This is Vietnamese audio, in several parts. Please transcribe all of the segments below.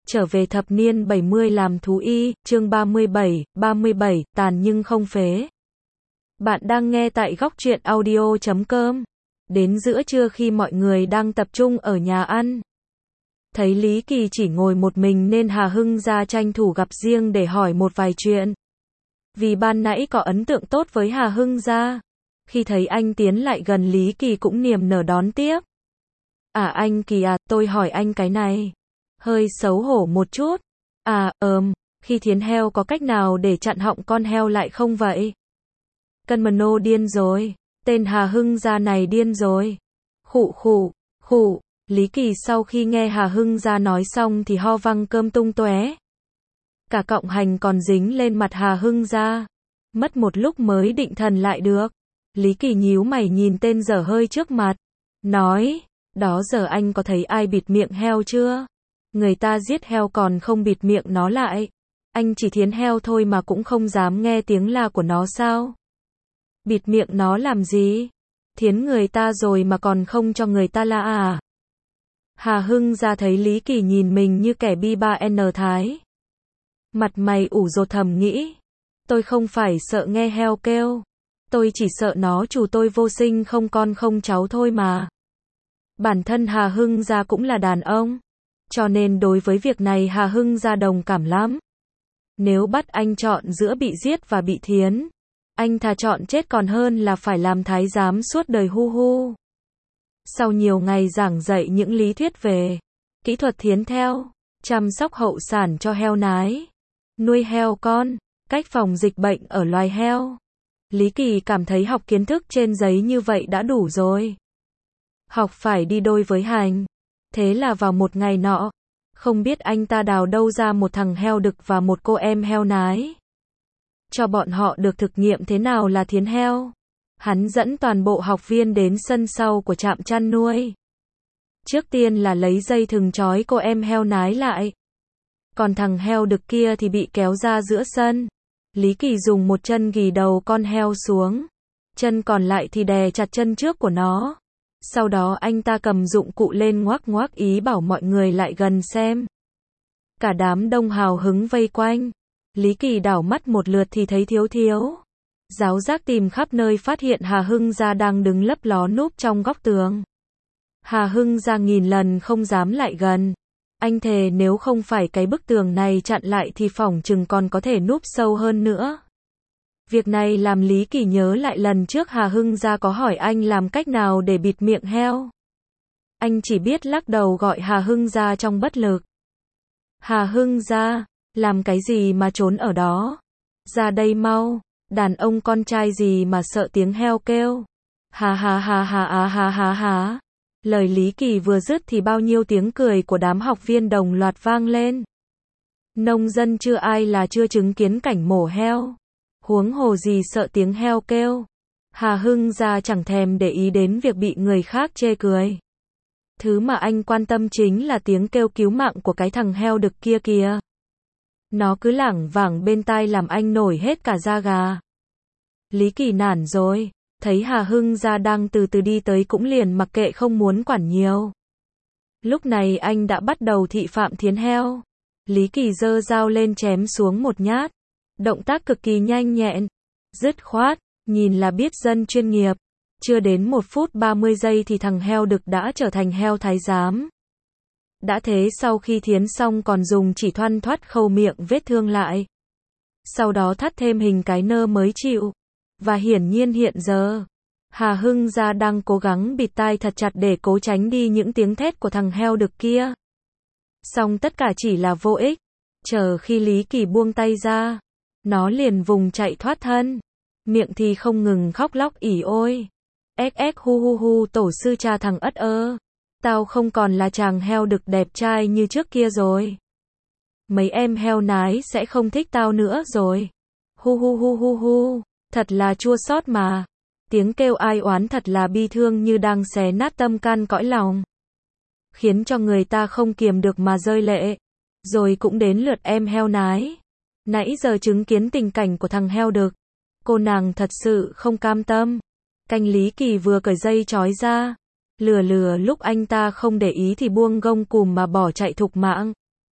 trở về thập niên 70 làm thú y, chương 37, tàn nhưng không phế. Bạn đang nghe tại góc truyện audio.com. Đến giữa trưa khi mọi người đang tập trung ở nhà ăn, thấy Lý Kỳ chỉ ngồi một mình nên Hà Hưng ra tranh thủ gặp riêng để hỏi một vài chuyện. Vì ban nãy có ấn tượng tốt với Hà Hưng ra. Khi thấy anh tiến lại gần, Lý Kỳ cũng niềm nở đón tiếp. Anh Kỳ à, tôi hỏi anh cái này. Hơi xấu hổ một chút. Khi thiến heo có cách nào để chặn họng con heo lại không vậy? Cân mờ nô điên rồi. Tên Hà Hưng gia này điên rồi. Khụ. Lý Kỳ sau khi nghe Hà Hưng gia nói xong thì ho văng cơm tung tóe. Cả cọng hành còn dính lên mặt Hà Hưng gia. Mất một lúc mới định thần lại được. Lý Kỳ nhíu mày nhìn tên dở hơi trước mặt. Nói, đó giờ anh có thấy ai bịt miệng heo chưa? Người ta giết heo còn không bịt miệng nó lại. Anh chỉ thiến heo thôi mà cũng không dám nghe tiếng la của nó sao? Bịt miệng nó làm gì? Thiến người ta rồi mà còn không cho người ta la à? Hà Hưng ra thấy Lý Kỳ nhìn mình như kẻ bi ba n thái. Mặt mày ủ rột thầm nghĩ. Tôi không phải sợ nghe heo kêu. Tôi chỉ sợ nó chủ tôi vô sinh không con không cháu thôi mà. Bản thân Hà Hưng gia cũng là đàn ông. Cho nên đối với việc này Hà Hưng gia đồng cảm lắm. Nếu bắt anh chọn giữa bị giết và bị thiến, anh thà chọn chết còn hơn là phải làm thái giám suốt đời hu. Sau nhiều ngày giảng dạy những lý thuyết về kỹ thuật thiến theo, chăm sóc hậu sản cho heo nái, nuôi heo con, cách phòng dịch bệnh ở loài heo, Lý Kỳ cảm thấy học kiến thức trên giấy như vậy đã đủ rồi. Học phải đi đôi với hành. Thế là vào một ngày nọ, không biết anh ta đào đâu ra một thằng heo đực và một cô em heo nái. Cho bọn họ được thực nghiệm thế nào là thiến heo. Hắn dẫn toàn bộ học viên đến sân sau của trạm chăn nuôi. Trước tiên là lấy dây thừng trói cô em heo nái lại. Còn thằng heo đực kia thì bị kéo ra giữa sân. Lý Kỳ dùng một chân ghì đầu con heo xuống. Chân còn lại thì đè chặt chân trước của nó. Sau đó anh ta cầm dụng cụ lên ngoác ý bảo mọi người lại gần xem. Cả đám đông hào hứng vây quanh. Lý Kỳ đảo mắt một lượt thì thấy Thiếu. Giáo giác tìm khắp nơi phát hiện Hà Hưng gia đang đứng lấp ló núp trong góc tường. Hà Hưng gia nghìn lần không dám lại gần. Anh thề nếu không phải cái bức tường này chặn lại thì phỏng chừng còn có thể núp sâu hơn nữa. Việc này làm Lý Kỳ nhớ lại lần trước Hà Hưng gia có hỏi anh làm cách nào để bịt miệng heo. Anh chỉ biết lắc đầu gọi Hà Hưng gia trong bất lực. Hà Hưng gia, làm cái gì mà trốn ở đó? Ra đây mau, đàn ông con trai gì mà sợ tiếng heo kêu. Ha. Lời Lý Kỳ vừa dứt thì bao nhiêu tiếng cười của đám học viên đồng loạt vang lên. Nông dân chưa ai là chưa chứng kiến cảnh mổ heo. Huống hồ gì sợ tiếng heo kêu. Hà Hưng gia chẳng thèm để ý đến việc bị người khác chê cười. Thứ mà anh quan tâm chính là tiếng kêu cứu mạng của cái thằng heo đực kia kìa. Nó cứ lảng vảng bên tai làm anh nổi hết cả da gà. Lý Kỳ nản rồi, thấy Hà Hưng gia đang từ từ đi tới cũng liền mặc kệ không muốn quản nhiều. Lúc này anh đã bắt đầu thị phạm thiến heo. Lý Kỳ giơ dao lên chém xuống một nhát. Động tác cực kỳ nhanh nhẹn, dứt khoát, nhìn là biết dân chuyên nghiệp. Chưa đến 1 phút 30 giây thì thằng heo đực đã trở thành heo thái giám. Đã thế sau khi thiến xong còn dùng chỉ thoăn thoắt khâu miệng vết thương lại. Sau đó thắt thêm hình cái nơ mới chịu. Và hiển nhiên hiện giờ, Hà Hưng gia đang cố gắng bịt tai thật chặt để cố tránh đi những tiếng thét của thằng heo đực kia. Song tất cả chỉ là vô ích. Chờ khi Lý Kỳ buông tay ra, nó liền vùng chạy thoát thân. Miệng thì không ngừng khóc lóc ỉ ôi. Hu, tổ sư cha thằng ất ơ. Tao không còn là chàng heo đực đẹp trai như trước kia rồi. Mấy em heo nái sẽ không thích tao nữa rồi. Hu. Thật là chua xót mà. Tiếng kêu ai oán thật là bi thương như đang xé nát tâm can cõi lòng. Khiến cho người ta không kiềm được mà rơi lệ. Rồi cũng đến lượt em heo nái. Nãy giờ chứng kiến tình cảnh của thằng heo đực. Cô nàng thật sự không cam tâm. Canh Lý Kỳ vừa cởi dây trói ra. Lừa lúc anh ta không để ý thì buông gông cùm mà bỏ chạy thục mạng.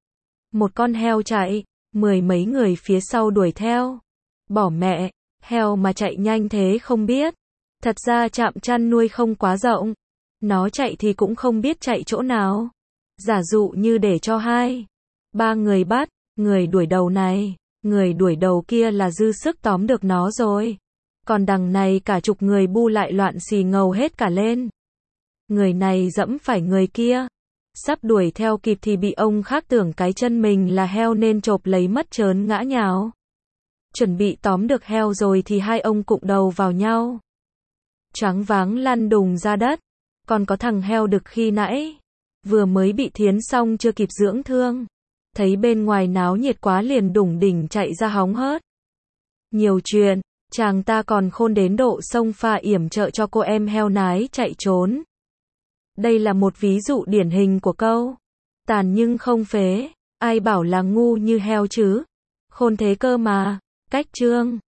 Một con heo chạy, mười mấy người phía sau đuổi theo. Bỏ mẹ, heo mà chạy nhanh thế không biết. Thật ra trạm chăn nuôi không quá rộng. Nó chạy thì cũng không biết chạy chỗ nào. Giả dụ như để cho 2-3 người bắt, người đuổi đầu này, người đuổi đầu kia là dư sức tóm được nó rồi. Còn đằng này cả chục người bu lại loạn xì ngầu hết cả lên. Người này dẫm phải người kia. Sắp đuổi theo kịp thì bị ông khác tưởng cái chân mình là heo nên chộp lấy mất trớn ngã nhào. Chuẩn bị tóm được heo rồi thì hai ông cụng đầu vào nhau. Choáng váng lăn đùng ra đất. Còn có thằng heo đực khi nãy, vừa mới bị thiến xong chưa kịp dưỡng thương. Thấy bên ngoài náo nhiệt quá liền đủng đỉnh chạy ra hóng hớt. Nhiều chuyện, chàng ta còn khôn đến độ xông pha yểm trợ cho cô em heo nái chạy trốn. Đây là một ví dụ điển hình của câu tàn nhưng không phế. Ai bảo là ngu như heo chứ? Khôn thế cơ mà. Cách chương